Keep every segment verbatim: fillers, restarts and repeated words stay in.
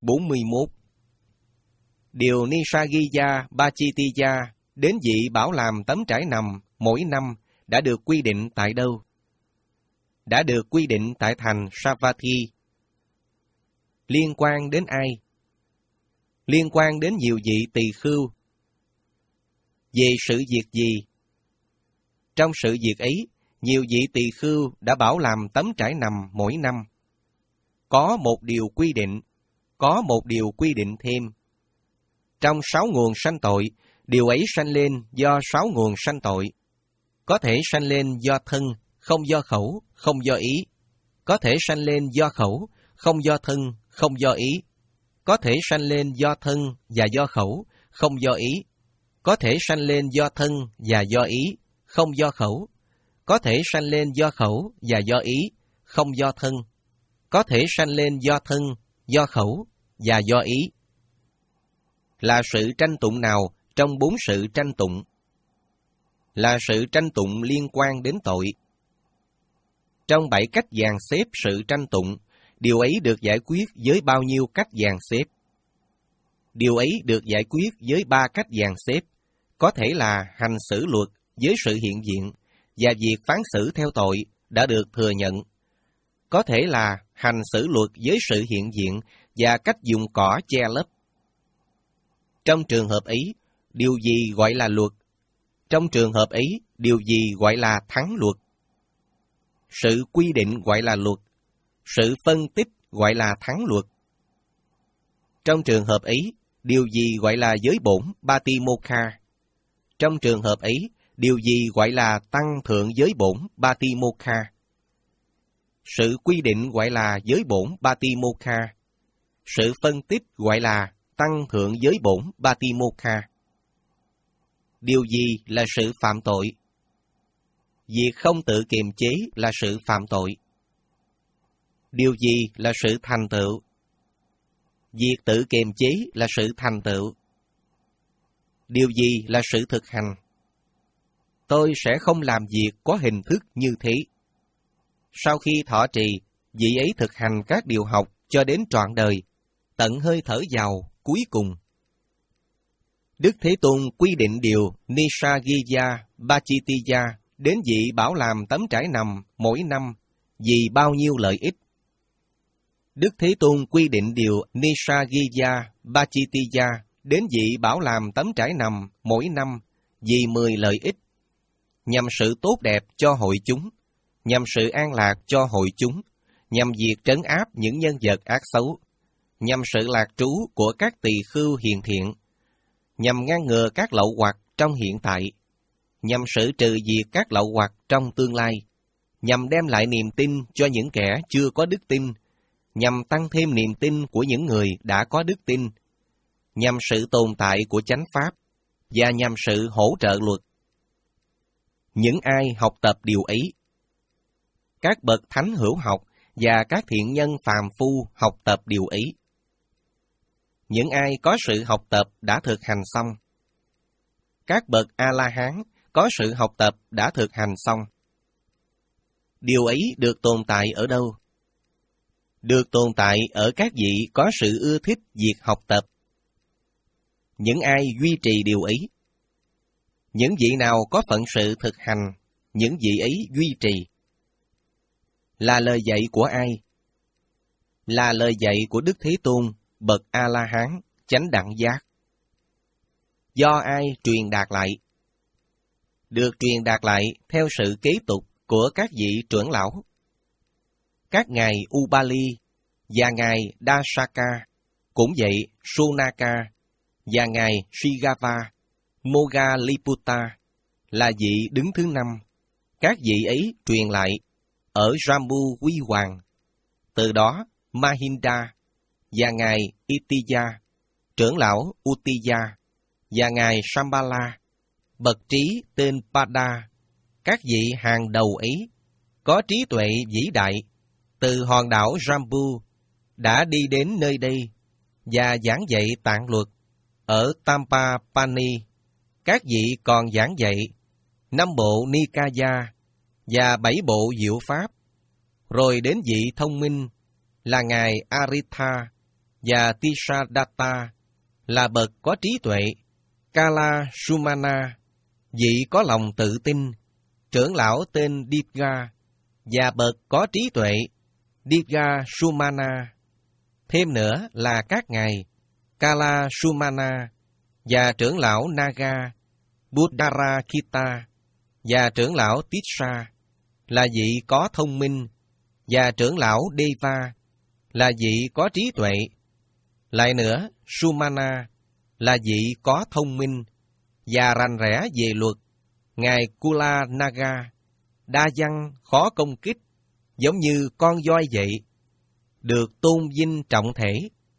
bốn mươi mốt. Điều Nisaggiya Pachittiya đến vị bảo làm tấm trải nằm mỗi năm đã được quy định tại đâu? Đã được quy định tại thành Savatthi. Liên quan đến ai? Liên quan đến nhiều vị tỳ khưu. Về sự việc gì? Trong sự việc ấy, nhiều vị tỳ khưu đã bảo làm tấm trải nằm mỗi năm. Có một điều quy định, có một điều quy định thêm. Trong sáu nguồn sanh tội, điều ấy sanh lên do sáu nguồn sanh tội. Có thể sanh lên do thân, không do khẩu, không do ý. Có thể sanh lên do khẩu, không do thân, không do ý. Có thể sanh lên do thân và do khẩu, không do ý. Có thể sanh lên do thân và do ý, không do khẩu. Có thể sanh lên do khẩu và do ý, không do thân. Có thể sanh lên do thân, do khẩu và do ý. Là sự tranh tụng nào trong bốn sự tranh tụng? Là sự tranh tụng liên quan đến tội. Trong bảy cách dàn xếp sự tranh tụng, điều ấy được giải quyết với bao nhiêu cách dàn xếp? Điều ấy được giải quyết với ba cách dàn xếp, có thể là hành xử luật với sự hiện diện và việc phán xử theo tội đã được thừa nhận. Có thể là hành xử luật với sự hiện diện và cách dùng cỏ che lấp. Trong trường hợp ấy, điều gì gọi là luật? Trong trường hợp ấy, điều gì gọi là thắng luật? Sự quy định gọi là luật. Sự phân tích gọi là thắng luật. Trong trường hợp ấy, điều gì gọi là giới bổn Patimokkha? Trong trường hợp ấy, điều gì gọi là tăng thượng giới bổn Patimokkha? Sự quy định gọi là giới bổn Patimokkha. Sự phân tích gọi là tăng thượng giới bổn Patimokkha. Điều gì là sự phạm tội? Việc không tự kiềm chế là sự phạm tội. Điều gì là sự thành tựu? Việc tự kiềm chế là sự thành tựu. Điều gì là sự thực hành? Tôi sẽ không làm việc có hình thức như thế. Sau khi thọ trì, vị ấy thực hành các điều học cho đến trọn đời, tận hơi thở vào cuối cùng. Đức Thế Tôn quy định điều Nisaggiya Pachittiya đến vị bảo làm tấm trải nằm mỗi năm vì bao nhiêu lợi ích. Đức Thế Tôn quy định điều Nisaggiya Pachittiya đến vị bảo làm tấm trải nằm mỗi năm vì mười lợi ích, nhằm sự tốt đẹp cho hội chúng, nhằm sự an lạc cho hội chúng, nhằm việc trấn áp những nhân vật ác xấu, nhằm sự lạc trú của các tỳ khưu hiền thiện, nhằm ngăn ngừa các lậu hoặc trong hiện tại, nhằm xử trừ diệt các lậu hoặc trong tương lai, nhằm đem lại niềm tin cho những kẻ chưa có đức tin, nhằm tăng thêm niềm tin của những người đã có đức tin, nhằm sự tồn tại của chánh pháp, và nhằm sự hỗ trợ luật. Những ai học tập điều ấy, các bậc thánh hữu học và các thiện nhân phàm phu học tập điều ấy. Những ai có sự học tập đã thực hành xong. Các bậc A-la-hán có sự học tập đã thực hành xong. Điều ấy được tồn tại ở đâu? Được tồn tại ở các vị có sự ưa thích việc học tập. Những ai duy trì điều ấy? Những vị nào có phận sự thực hành, những vị ấy duy trì. Là lời dạy của ai? Là lời dạy của Đức Thế Tôn, bậc A-la-hán, chánh đẳng giác. Do ai truyền đạt lại? Được truyền đạt lại theo sự kế tục của các vị trưởng lão. Các ngài Ubali và ngài Dasaka, cũng vậy Sunaka và ngài Shigava, Moggalliputta là vị đứng thứ năm. Các vị ấy truyền lại ở Jambu Huy Hoàng. Từ đó Mahinda và ngài Itiya, trưởng lão Uttiya, và ngài Shambhala, bậc trí tên Pada, các vị hàng đầu ấy, có trí tuệ vĩ đại, từ hòn đảo Jambu, đã đi đến nơi đây, và giảng dạy tạng luật, ở Tampapani. Các vị còn giảng dạy năm bộ Nikaya, và bảy bộ diệu pháp, rồi đến vị thông minh, là ngài Aritha, và Tisadatta là bậc có trí tuệ. Kala Sumana, vị có lòng tự tin, trưởng lão tên Digha, và bậc có trí tuệ, Digha Sumana. Thêm nữa là các ngài Kala Sumana và trưởng lão Naga, Buddharakita và trưởng lão Tissa là vị có thông minh, và trưởng lão Deva là vị có trí tuệ. Lại nữa, Sumana là vị có thông minh và rành rẽ về luật. Ngài Kula Naga, đa văn khó công kích, giống như con voi vậy, được tôn vinh trọng thể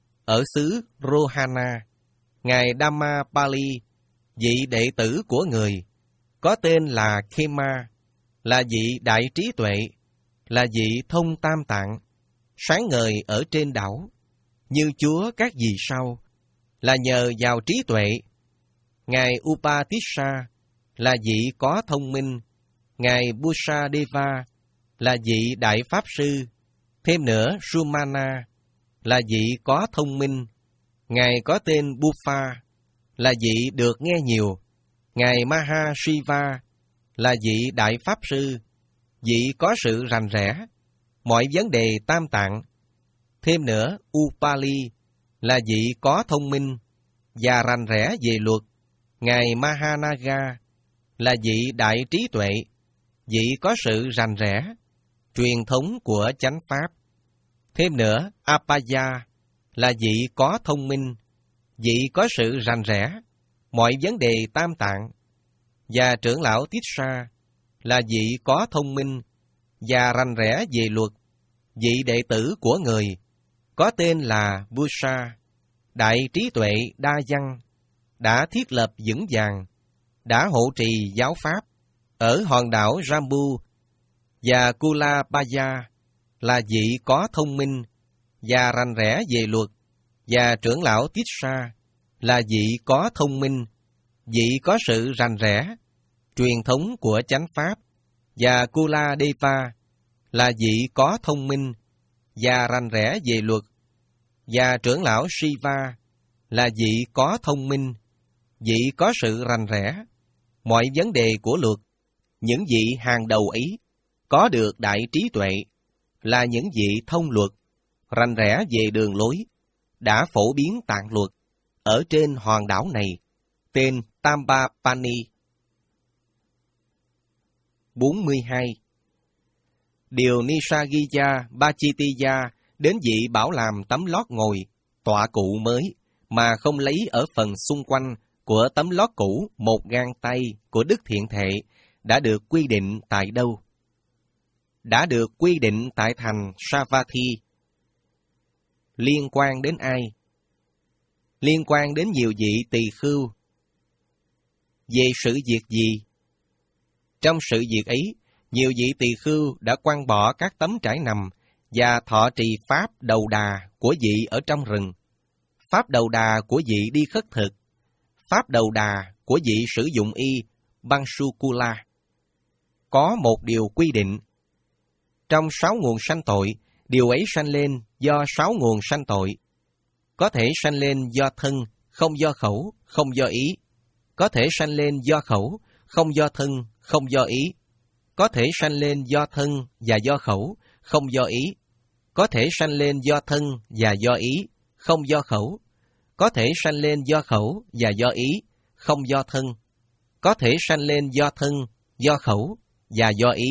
ở xứ Rohana. Ngài Dhammapali, vị đệ tử của người, có tên là Khema, là vị đại trí tuệ, là vị thông tam tạng, sáng ngời ở trên đảo, như Chúa các vì sao, là nhờ vào trí tuệ. Ngài Upatissa là vị có thông minh, Ngài Busadeva là vị đại pháp sư. Thêm nữa, Sumana là vị có thông minh, Ngài có tên Buffa là vị được nghe nhiều. Ngài Mahashiva là vị đại pháp sư, vị có sự rành rẽ mọi vấn đề tam tạng. Thêm nữa, Upali là vị có thông minh và rành rẽ về luật. Ngài Mahanaga là vị đại trí tuệ, vị có sự rành rẽ truyền thống của chánh pháp. Thêm nữa, Apaya là vị có thông minh, vị có sự rành rẽ mọi vấn đề tam tạng. Và trưởng lão Tissa là vị có thông minh và rành rẽ về luật, vị đệ tử của người, có tên là Busa, đại trí tuệ đa văn, đã thiết lập vững vàng, đã hộ trì giáo pháp ở hòn đảo Jambu. Và Kulapaya là vị có thông minh và rành rẽ về luật, và trưởng lão Tissa là vị có thông minh, vị có sự rành rẽ truyền thống của chánh pháp. Và Kuladeva là vị có thông minh và rành rẽ về luật, và trưởng lão Shiva là vị có thông minh, vị có sự rành rẽ mọi vấn đề của luật. Những vị hàng đầu ấy có được đại trí tuệ, là những vị thông luật, rành rẽ về đường lối, đã phổ biến tạng luật ở trên hòn đảo này, tên Tambapani. bốn mươi hai. Điều Nisagija Bachitiya đến vị bảo làm tấm lót ngồi, tọa cụ mới, mà không lấy ở phần xung quanh của tấm lót cũ một gang tay của Đức Thiện Thệ, đã được quy định tại đâu? Đã được quy định tại thành Savatthi. Liên quan đến ai? Liên quan đến nhiều vị tỳ khưu. Về sự việc gì? Trong sự việc ấy, nhiều vị tỳ khưu đã quăng bỏ các tấm trải nằm và thọ trì pháp đầu đà của vị ở trong rừng, pháp đầu đà của vị đi khất thực, pháp đầu đà của vị sử dụng y Bansukula. Có một điều quy định. Trong sáu nguồn sanh tội, điều ấy sanh lên do sáu nguồn sanh tội. Có thể sanh lên do thân, không do khẩu, không do ý. Có thể sanh lên do khẩu, không do thân, không do ý. Có thể sanh lên do thân và do khẩu, không do ý. Có thể sanh lên do thân và do ý, không do khẩu. Có thể sanh lên do khẩu và do ý, không do thân. Có thể sanh lên do thân, do khẩu và do ý.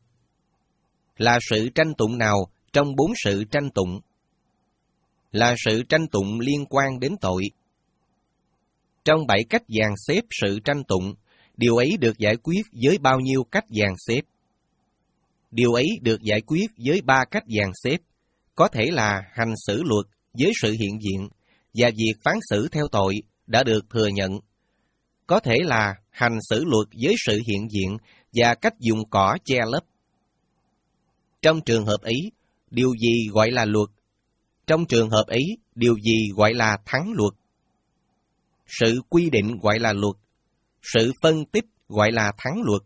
Là sự tranh tụng nào trong bốn sự tranh tụng? Là sự tranh tụng liên quan đến tội. Trong bảy cách dàn xếp sự tranh tụng, điều ấy được giải quyết với bao nhiêu cách dàn xếp? Điều ấy được giải quyết với ba cách dàn xếp, có thể là hành xử luật với sự hiện diện, và việc phán xử theo tội đã được thừa nhận. Có thể là hành xử luật với sự hiện diện và cách dùng cỏ che lấp. Trong trường hợp ấy, điều gì gọi là luật? Trong trường hợp ấy, điều gì gọi là thắng luật? Sự quy định gọi là luật, sự phân tích gọi là thắng luật.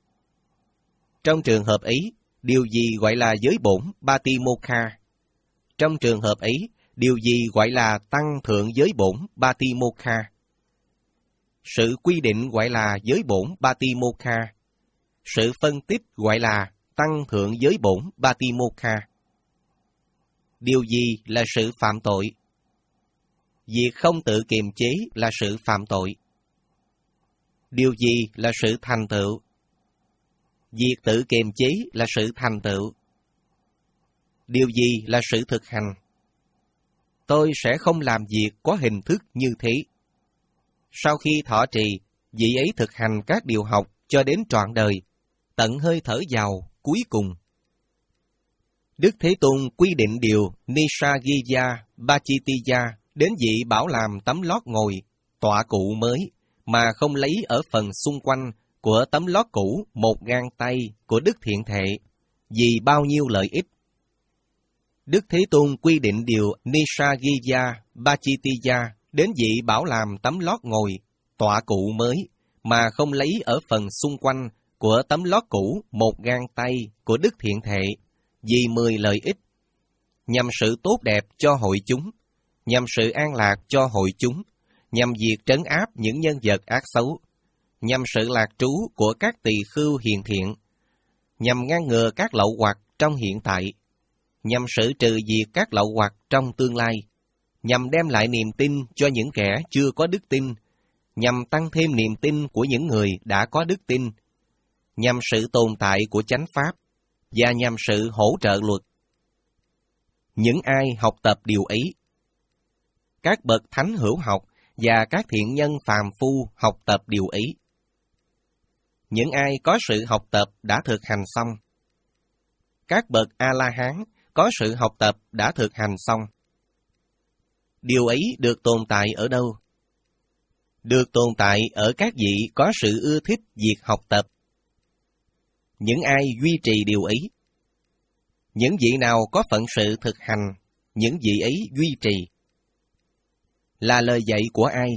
Trong trường hợp ấy, điều gì gọi là giới bổn Batimokha? Trong trường hợp ấy, Điều gì gọi là tăng thượng giới bổn Patimokkha? Sự quy định gọi là giới bổn Patimokkha. Sự phân tích gọi là tăng thượng giới bổn Patimokkha. Điều gì là sự phạm tội? Việc không tự kiềm chế là sự phạm tội. Điều gì là sự thành tựu? Việc tự kiềm chế là sự thành tựu. Điều gì là sự thực hành? Tôi sẽ không làm việc có hình thức như thế. Sau khi thọ trì, vị ấy thực hành các điều học cho đến trọn đời, tận hơi thở vào cuối cùng. Đức Thế Tôn quy định điều Nisaggiya Bachitiya đến vị bảo làm tấm lót ngồi, tọa cụ mới, mà không lấy ở phần xung quanh của tấm lót cũ một gang tay của Đức Thiện Thệ, vì bao nhiêu lợi ích. Đức Thế Tôn quy định điều Nisaggiya Bachitiya đến vị bảo làm tấm lót ngồi, tọa cụ mới, mà không lấy ở phần xung quanh của tấm lót cũ một gang tay của Đức Thiện Thệ, vì mười lợi ích, nhằm sự tốt đẹp cho hội chúng, nhằm sự an lạc cho hội chúng, nhằm việc trấn áp những nhân vật ác xấu, nhằm sự lạc trú của các tỳ khưu hiền thiện, nhằm ngăn ngừa các lậu hoặc trong hiện tại, nhằm xử trừ diệt các lậu hoặc trong tương lai, nhằm đem lại niềm tin cho những kẻ chưa có đức tin, nhằm tăng thêm niềm tin của những người đã có đức tin, nhằm sự tồn tại của chánh pháp, và nhằm sự hỗ trợ luật. Những ai học tập điều ấy, các bậc thánh hữu học và các thiện nhân phàm phu học tập điều ấy. Những ai có sự học tập đã thực hành xong, các bậc A-la-hán có sự học tập đã thực hành xong. Điều ấy được tồn tại ở đâu? Được tồn tại ở các vị có sự ưa thích việc học tập. Những ai duy trì điều ấy? Những vị nào có phận sự thực hành, những vị ấy duy trì. Là lời dạy của ai?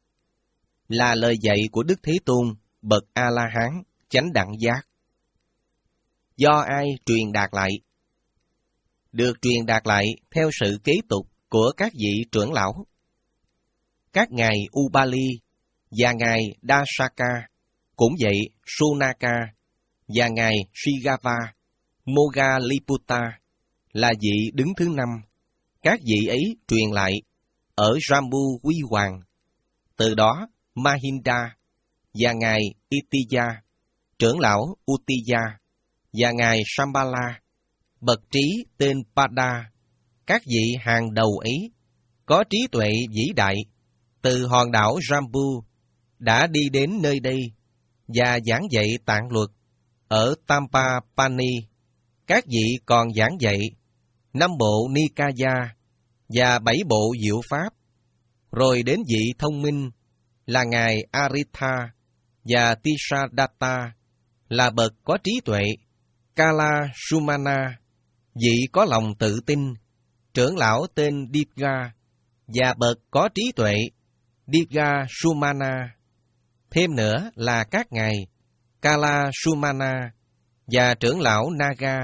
Là lời dạy của Đức Thế Tôn, bậc A-la-hán, chánh đẳng giác. Do ai truyền đạt lại? Được truyền đạt lại theo sự kế tục của các vị trưởng lão. Các ngài Ubali và ngài Dasaka, cũng vậy Sunaka và ngài Shigava, Moggalliputta là vị đứng thứ năm. Các vị ấy truyền lại ở Jambu Huy Hoàng. Từ đó Mahinda và ngài Itiya, trưởng lão Uttiya và ngài Shambhala, bậc trí tên Pada, các vị hàng đầu ấy có trí tuệ vĩ đại, từ hòn đảo Jambu đã đi đến nơi đây và giảng dạy tạng luật ở Tampapani. Các vị còn giảng dạy năm bộ Nikaya và bảy bộ diệu pháp, rồi đến vị thông minh là ngài Aritha và Tisadatta là bậc có trí tuệ, Kala Sumana, vị có lòng tự tin, trưởng lão tên Digha và bậc có trí tuệ, Digha Sumana. Thêm nữa là các ngài Kala Sumana và trưởng lão Naga,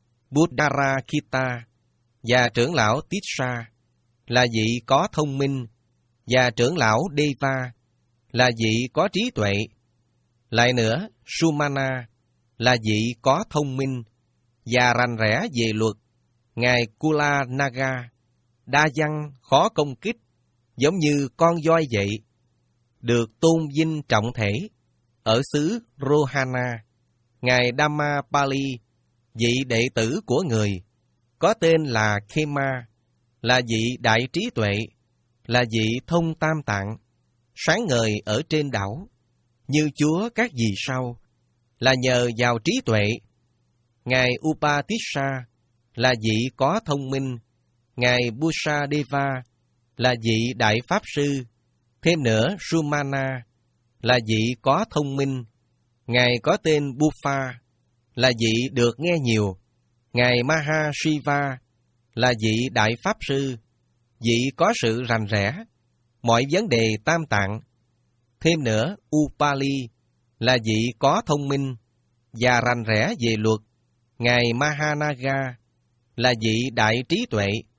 Buddharakita và trưởng lão Tissa là vị có thông minh, và trưởng lão Deva là vị có trí tuệ. Lại nữa, Sumana là vị có thông minh và rành rẽ về luật, ngài Kula Naga, đa văn khó công kích, giống như con voi vậy, được tôn vinh trọng thể ở xứ Rohana. Ngài Dhammapali, vị đệ tử của người, có tên là Khema, là vị đại trí tuệ, là vị thông tam tạng, sáng ngời ở trên đảo, như Chúa các vì sao, là nhờ vào trí tuệ. Ngài Upatissa là vị có thông minh, ngài Busadeva là vị đại pháp sư. Thêm nữa, Sumana là vị có thông minh, ngài có tên Bufa là vị được nghe nhiều. Ngài Mahashiva là vị đại pháp sư, vị có sự rành rẽ mọi vấn đề tam tạng. Thêm nữa, Upali là vị có thông minh và rành rẽ về luật. Ngài Mahanaga là vị đại trí tuệ,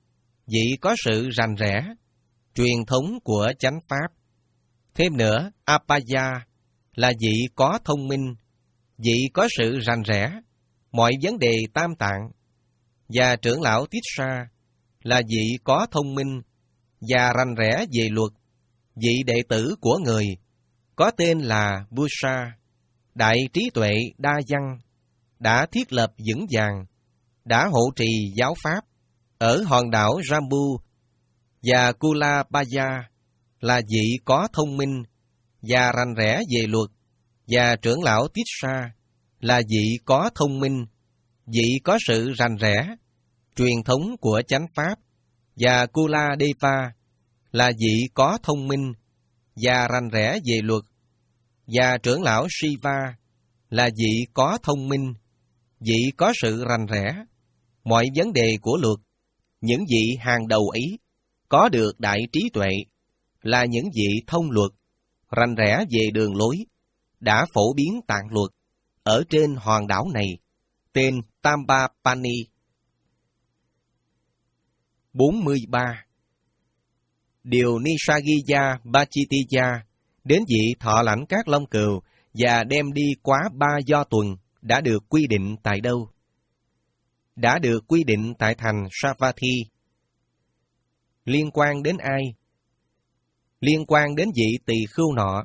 vị có sự rành rẽ, truyền thống của chánh pháp. Thêm nữa, Apaya là vị có thông minh, vị có sự rành rẽ, mọi vấn đề tam tạng. Và trưởng lão Tissa là vị có thông minh và rành rẽ về luật, vị đệ tử của người, có tên là Busa, đại trí tuệ đa văn, đã thiết lập vững vàng, đã hộ trì giáo pháp ở hòn đảo Jambu, và Kulabaya là vị có thông minh và rành rẽ về luật, và trưởng lão Tissa là vị có thông minh, vị có sự rành rẽ, truyền thống của chánh pháp, và Kuladeva là vị có thông minh và rành rẽ về luật, và trưởng lão Shiva là vị có thông minh, vị có sự rành rẽ, mọi vấn đề của luật, những vị hàng đầu ấy, có được đại trí tuệ, là những vị thông luật, rành rẽ về đường lối, đã phổ biến tạng luật ở trên hòn đảo này, tên Tambapani. bốn mươi ba. Điều Nisaggiya Bachitiya đến vị thọ lãnh các long cừu và đem đi quá ba do tuần đã được quy định tại đâu? Đã được quy định tại thành Savatthi. Liên quan đến ai? Liên quan đến vị tỳ khưu nọ.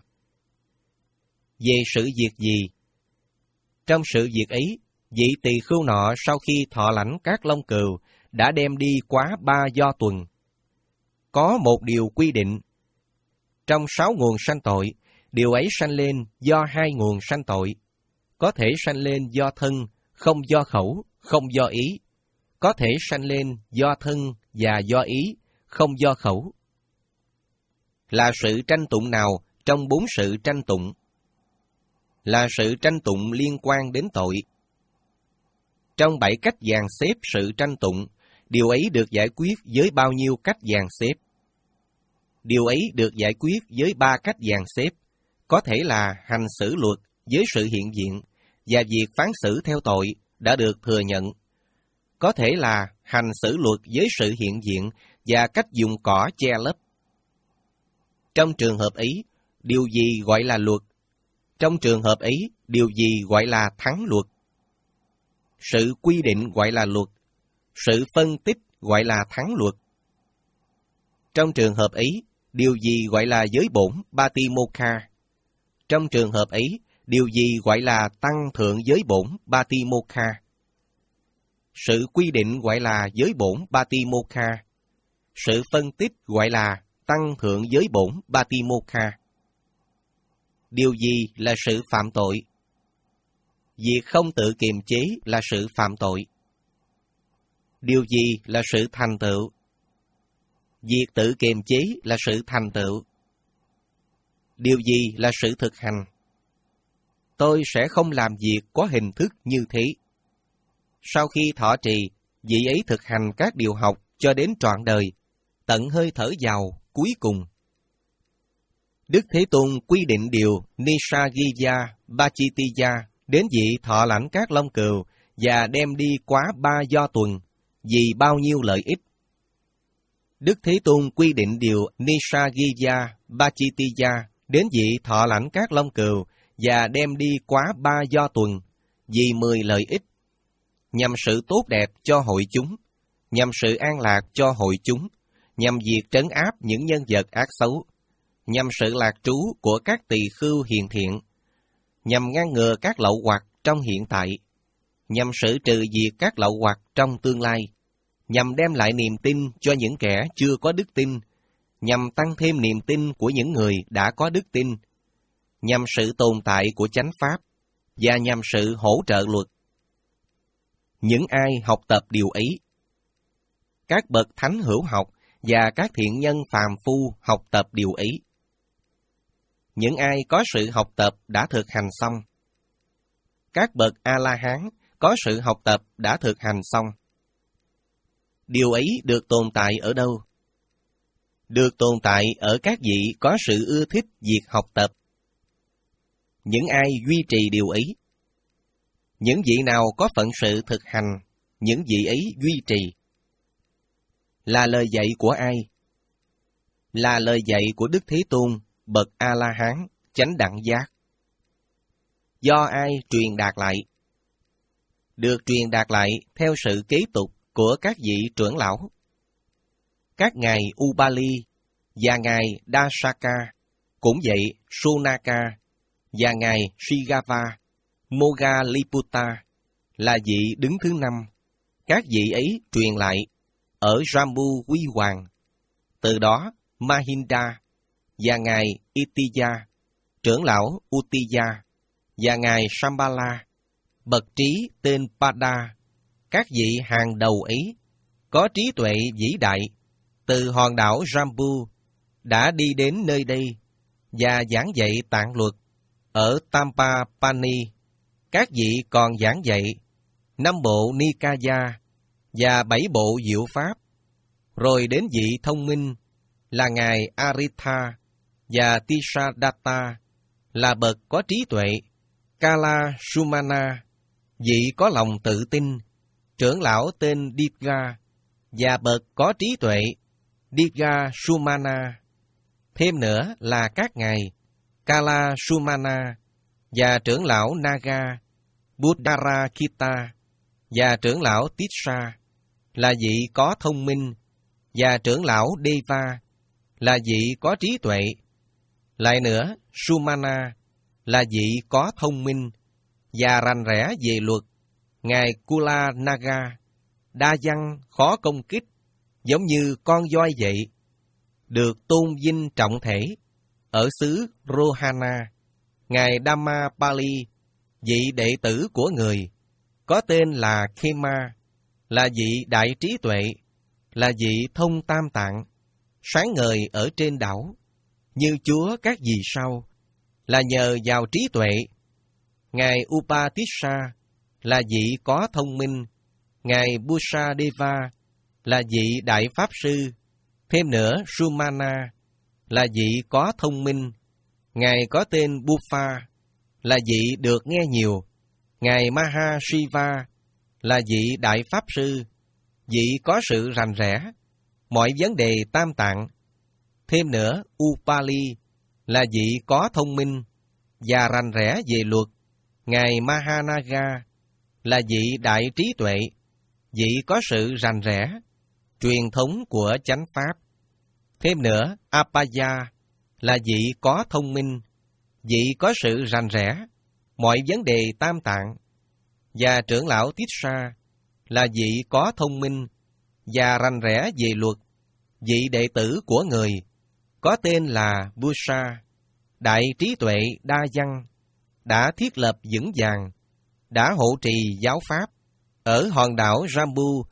Về sự việc gì? Trong sự việc ấy, vị tỳ khưu nọ sau khi thọ lãnh các long cừu đã đem đi quá ba do tuần. Có một điều quy định. Trong sáu nguồn sanh tội, điều ấy sanh lên do hai nguồn sanh tội. Có thể sanh lên do thân, không do khẩu, không do ý. Có thể sanh lên do thân và do ý, không do khẩu. Là sự tranh tụng nào trong bốn sự tranh tụng? Là sự tranh tụng liên quan đến tội. Trong bảy cách dàn xếp sự tranh tụng, điều ấy được giải quyết với bao nhiêu cách dàn xếp? Điều ấy được giải quyết với ba cách dàn xếp, có thể là hành xử luật với sự hiện diện, và việc phán xử theo tội đã được thừa nhận. Có thể là hành xử luật với sự hiện diện và cách dùng cỏ che lấp. Trong trường hợp ấy, điều gì gọi là luật? Trong trường hợp ấy, điều gì gọi là thắng luật? Sự quy định gọi là luật, sự phân tích gọi là thắng luật. Trong trường hợp ấy, điều gì gọi là giới bổn Batimokha? Trong trường hợp ấy, điều gì gọi là tăng thượng giới bổn Batimokha? Sự quy định gọi là giới bổn Batimokha. Sự phân tích gọi là tăng thượng giới bổn Batimokha. Điều gì là sự phạm tội? Việc không tự kiềm chế là sự phạm tội. Điều gì là sự thành tựu? Việc tự kiềm chế là sự thành tựu. Điều gì là sự thực hành? Tôi sẽ không làm việc có hình thức như thế. Sau khi thọ trì, vị ấy thực hành các điều học cho đến trọn đời, tận hơi thở vào cuối cùng. Đức Thế Tôn quy định điều Nisaggiya Bachitiya đến vị thọ lãnh các long cừu và đem đi quá ba do tuần, vì bao nhiêu lợi ích. Đức Thế Tôn quy định điều Nisaggiya Bachitiya đến vị thọ lãnh các long cừu và đem đi quá ba do tuần, vì mười lợi ích, nhằm sự tốt đẹp cho hội chúng, nhằm sự an lạc cho hội chúng, nhằm việc trấn áp những nhân vật ác xấu, nhằm sự lạc trú của các tỳ khưu hiền thiện, nhằm ngăn ngừa các lậu hoặc trong hiện tại, nhằm xử trừ diệt các lậu hoặc trong tương lai, nhằm đem lại niềm tin cho những kẻ chưa có đức tin, nhằm tăng thêm niềm tin của những người đã có đức tin, nhằm sự tồn tại của chánh pháp, và nhằm sự hỗ trợ luật. Những ai học tập điều ấy, các bậc thánh hữu học và các thiện nhân phàm phu học tập điều ấy. Những ai có sự học tập đã thực hành xong. Các bậc A-la-hán có sự học tập đã thực hành xong. Điều ấy được tồn tại ở đâu? Được tồn tại ở các vị có sự ưa thích việc học tập. Những ai duy trì điều ấy? Những vị nào có phận sự thực hành, những vị ấy duy trì. Là lời dạy của ai? Là lời dạy của Đức Thế Tôn, bậc A-la-hán, chánh đẳng giác. Do ai truyền đạt lại? Được truyền đạt lại theo sự kế tục của các vị trưởng lão. Các ngài Ubali và ngài Dasaka, cũng vậy Sunaka và ngài Shigava, Moggalliputta là vị đứng thứ năm. Các vị ấy truyền lại ở Jambu Huy Hoàng. Từ đó Mahinda và ngài Itiya, trưởng lão Uttiya và ngài Shambhala, bậc trí tên Pada, các vị hàng đầu ấy có trí tuệ vĩ đại, từ hòn đảo Jambu đã đi đến nơi đây và giảng dạy tạng luật ở Tampapani. Các vị còn giảng dạy năm bộ Nikaya và bảy bộ diệu pháp. Rồi đến vị thông minh là ngài Aritha và Tisadatta là bậc có trí tuệ. Kala Sumana, vị có lòng tự tin, trưởng lão tên Diga và bậc có trí tuệ Diga Sumana. Thêm nữa là các ngài Kala Sumana và trưởng lão Naga, Buddharakita và trưởng lão Tissa là vị có thông minh, và trưởng lão Deva là vị có trí tuệ. Lại nữa, Sumana là vị có thông minh và rành rẽ về luật. Ngài Kula Naga, đa văn khó công kích, giống như con voi vậy, được tôn vinh trọng thể ở xứ Rohana. Ngài Dhammapali, vị đệ tử của người, có tên là Khema, là vị đại trí tuệ, là vị thông tam tạng, sáng ngời ở trên đảo, như Chúa các vì sao, là nhờ vào trí tuệ. Ngài Upatissa là vị có thông minh. Ngài Busadeva là vị đại pháp sư. Thêm nữa, Sumana là vị có thông minh. Ngài có tên Buffa là vị được nghe nhiều. Ngài Mahashiva là vị đại pháp sư, vị có sự rành rẽ mọi vấn đề tam tạng. Thêm nữa, Upali là vị có thông minh và rành rẽ về luật. Ngài Mahanaga là vị đại trí tuệ, vị có sự rành rẽ truyền thống của chánh pháp. Thêm nữa, Apaya là vị có thông minh, vị có sự rành rẽ mọi vấn đề tam tạng. Và trưởng lão Tissa là vị có thông minh và rành rẽ về luật, vị đệ tử của người, có tên là Busa, đại trí tuệ đa văn, đã thiết lập vững vàng, đã hộ trì giáo pháp ở hòn đảo Jambu.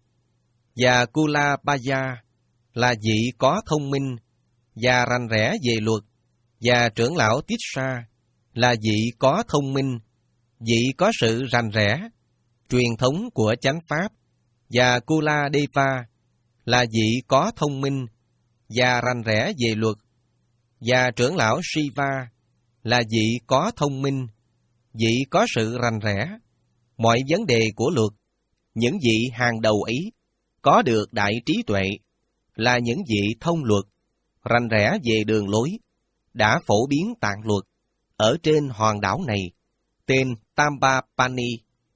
Và Kulapaya là vị có thông minh và rành rẽ về luật, và trưởng lão Tissa là vị có thông minh, vị có sự rành rẽ truyền thống của chánh pháp. Và Kuladeva là vị có thông minh và rành rẽ về luật, và trưởng lão Shiva là vị có thông minh, vị có sự rành rẽ mọi vấn đề của luật. Những vị hàng đầu ấy có được đại trí tuệ, là những vị thông luật, rành rẽ về đường lối, đã phổ biến tạng luật ở trên hòn đảo này, tên Tampapani.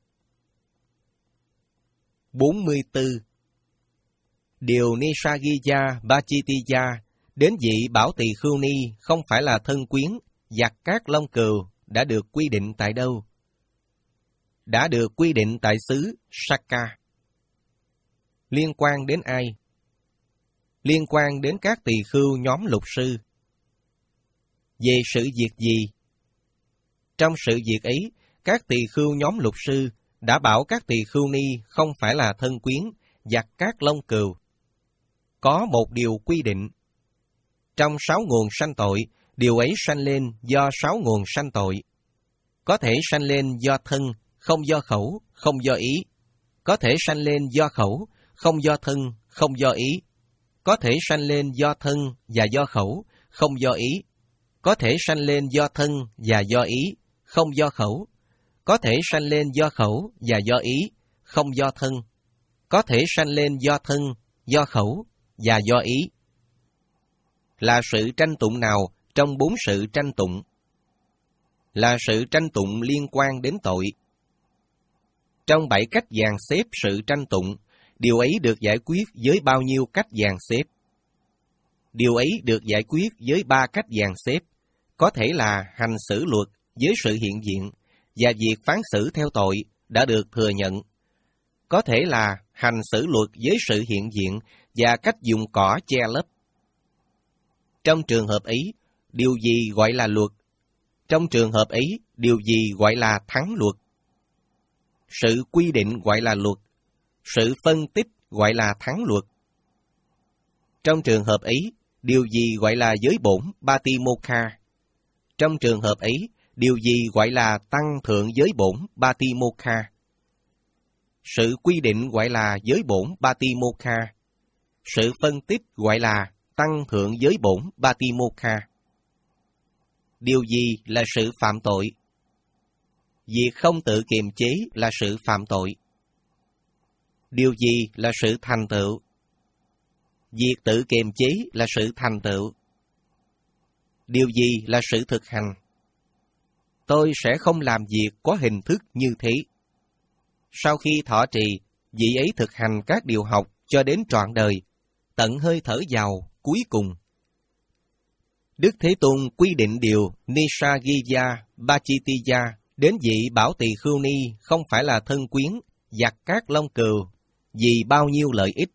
bốn mươi tư. Điều Nisaggiya Bachitiya đến vị Bảo Tỳ Khưu Ni không phải là thân quyến, giặc các long cừu đã được quy định tại đâu? Đã được quy định tại xứ Sakka. Liên quan đến ai? Liên quan đến các tỳ khưu nhóm lục sư. Về sự việc gì? Trong sự việc ấy, các tỳ khưu nhóm lục sư đã bảo các tỳ khưu ni không phải là thân quyến, giặc các long cừu. Có một điều quy định. Trong sáu nguồn sanh tội, điều ấy sanh lên do sáu nguồn sanh tội. Có thể sanh lên do thân, không do khẩu, không do ý. Có thể sanh lên do khẩu, không do thân, không do ý. Có thể sanh lên do thân và do khẩu, không do ý. Có thể sanh lên do thân và do ý, không do khẩu. Có thể sanh lên do khẩu và do ý, không do thân. Có thể sanh lên do thân, do khẩu và do ý. Là sự tranh tụng nào trong bốn sự tranh tụng? Là sự tranh tụng liên quan đến tội. Trong bảy cách dàn xếp sự tranh tụng, điều ấy được giải quyết với bao nhiêu cách dàn xếp? Điều ấy được giải quyết với ba cách dàn xếp, có thể là hành xử luật với sự hiện diện, và việc phán xử theo tội đã được thừa nhận. Có thể là hành xử luật với sự hiện diện và cách dùng cỏ che lấp. Trong trường hợp ấy, điều gì gọi là luật? Trong trường hợp ấy, điều gì gọi là thắng luật? Sự quy định gọi là luật, sự phân tích gọi là thắng luật. Trong trường hợp ấy, điều gì gọi là giới bổn Patimokkha? Trong trường hợp ấy, điều gì gọi là tăng thượng giới bổn Patimokkha? Sự quy định gọi là giới bổn Patimokkha. Sự phân tích gọi là tăng thượng giới bổn Patimokkha. Điều gì là sự phạm tội? Việc không tự kiềm chế là sự phạm tội. Điều gì là sự thành tựu? Việc tự kiềm chế là sự thành tựu. Điều gì là sự thực hành? Tôi sẽ không làm việc có hình thức như thế. Sau khi thọ trì, vị ấy thực hành các điều học cho đến trọn đời, tận hơi thở vào cuối cùng. Đức Thế Tôn quy định điều Nisaggiya Pachitiya đến vị Bảo Tỳ Khưu Ni không phải là thân quyến, giặt các lông cừu, vì bao nhiêu lợi ích.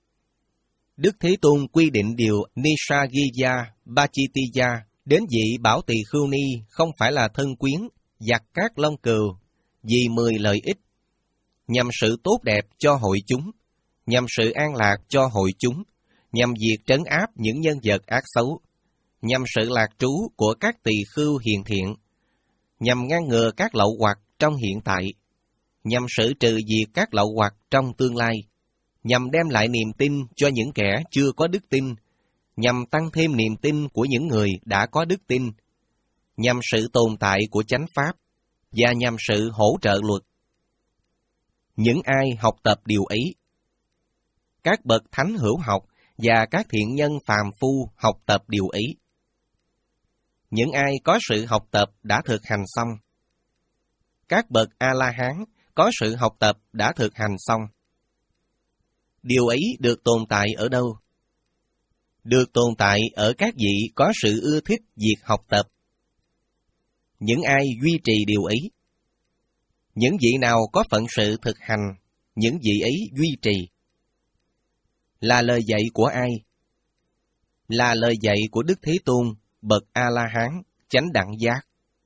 Đức Thế Tôn quy định điều Nisaggiya Pachitiya đến vị Bảo Tỳ Khưu Ni không phải là thân quyến, giặt các lông cừu, vì mười lợi ích, nhằm sự tốt đẹp cho hội chúng, nhằm sự an lạc cho hội chúng, nhằm việc trấn áp những nhân vật ác xấu, nhằm sự lạc trú của các tỳ khưu hiền thiện, nhằm ngăn ngừa các lậu hoặc trong hiện tại, nhằm xử trừ diệt các lậu hoặc trong tương lai, nhằm đem lại niềm tin cho những kẻ chưa có đức tin, nhằm tăng thêm niềm tin của những người đã có đức tin, nhằm sự tồn tại của chánh pháp, và nhằm sự hỗ trợ luật. Những ai học tập điều ấy, các bậc thánh hữu học và các thiện nhân phàm phu học tập điều ấy. Những ai có sự học tập đã thực hành xong. Các bậc A-la-hán có sự học tập đã thực hành xong. Điều ấy được tồn tại ở đâu? Được tồn tại ở các vị có sự ưa thích việc học tập. Những ai duy trì điều ấy? Những vị nào có phận sự thực hành, những vị ấy duy trì. Là lời dạy của ai? Là lời dạy của Đức Thế Tôn, bậc A-la-hán, chánh đẳng giác.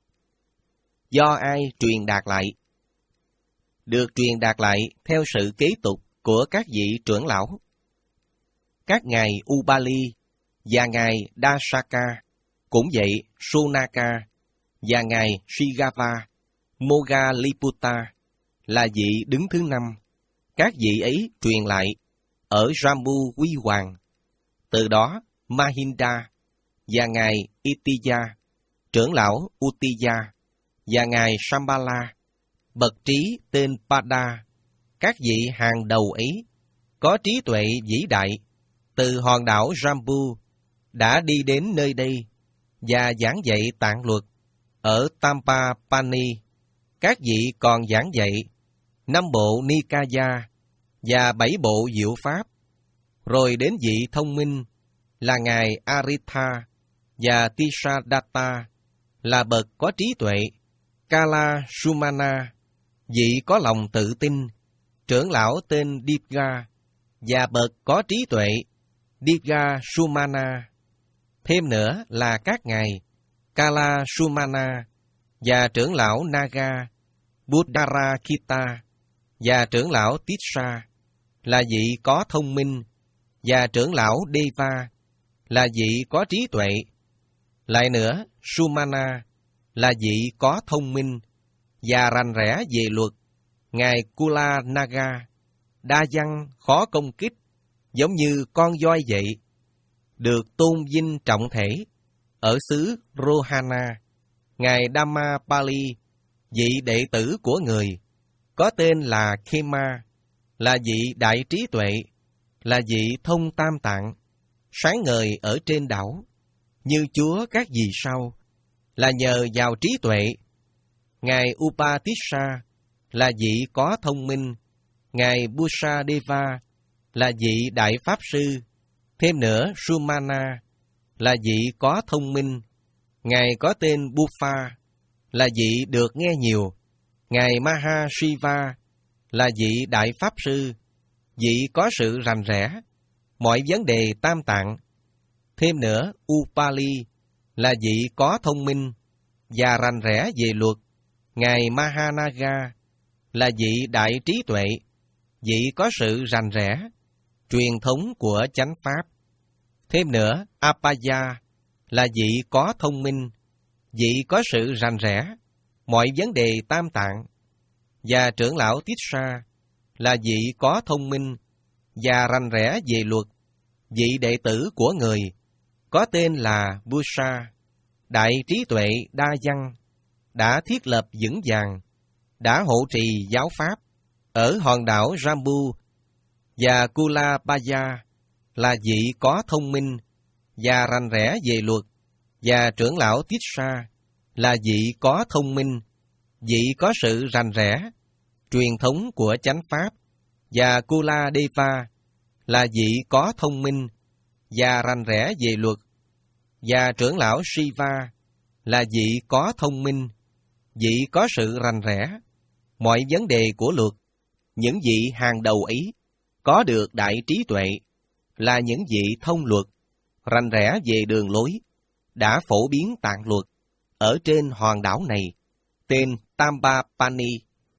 Do ai truyền đạt lại? Được truyền đạt lại theo sự kế tục của các vị trưởng lão. Các ngài Ubali và ngài Dasaka, cũng vậy Sonaka và ngài Shigava, Moggalliputta là vị đứng thứ năm. Các vị ấy truyền lại ở Jambu Huy Hoàng. Từ đó Mahinda và ngài Itiya, trưởng lão Uttiya, và ngài Shambhala, bậc trí tên Pada, các vị hàng đầu ấy, có trí tuệ vĩ đại, từ hòn đảo Jambu, đã đi đến nơi đây, và giảng dạy tạng luật, ở Tampapani. Các vị còn giảng dạy năm bộ Nikaya, và bảy bộ diệu pháp, rồi đến vị thông minh, là ngài Aritha, và Tisadatta, là bậc có trí tuệ, Kala Sumana, vị có lòng tự tin, trưởng lão tên Dipga, và bậc có trí tuệ, Dipga Sumana. Thêm nữa là các ngài Kala Sumana, và trưởng lão Naga, Buddharakita, và trưởng lão Tissa, là vị có thông minh, và trưởng lão Deva, là vị có trí tuệ. Lại nữa, Sumana, là vị có thông minh, và rành rẽ về luật, ngài Kula Naga, đa văn khó công kích, giống như con voi vậy, được tôn vinh trọng thể, ở xứ Rohana, ngài Dhammapali, vị đệ tử của người, có tên là Khema, là vị đại trí tuệ, là vị thông tam tạng, sáng ngời ở trên đảo, như Chúa các vì sao, là nhờ vào trí tuệ. Ngài Upatissa là vị có thông minh, Ngài Busadeva là vị đại pháp sư, thêm nữa Sumana là vị có thông minh, Ngài có tên Bufa là vị được nghe nhiều, Ngài Mahashiva là vị đại pháp sư, vị có sự rành rẽ, mọi vấn đề tam tạng. Thêm nữa, Upali là vị có thông minh và rành rẽ về luật, Ngài Mahanaga là vị đại trí tuệ, vị có sự rành rẽ, truyền thống của chánh pháp. Thêm nữa, Apaya là vị có thông minh, vị có sự rành rẽ, mọi vấn đề tam tạng. Và trưởng lão Tissa là vị có thông minh và rành rẽ về luật, vị đệ tử của người, có tên là Busa, đại trí tuệ đa văn, đã thiết lập vững vàng, đã hộ trì giáo pháp ở hòn đảo Jambu. Và Kulapaya là vị có thông minh và rành rẽ về luật, và trưởng lão Tissa là vị có thông minh, vị có sự rành rẽ, truyền thống của chánh pháp. Và Kuladeva là vị có thông minh và rành rẽ về luật, và trưởng lão Shiva là vị có thông minh, vị có sự rành rẽ, mọi vấn đề của luật. Những vị hàng đầu ấy có được đại trí tuệ, là những vị thông luật, rành rẽ về đường lối, đã phổ biến tạng luật ở trên hòn đảo này, tên Tambapani.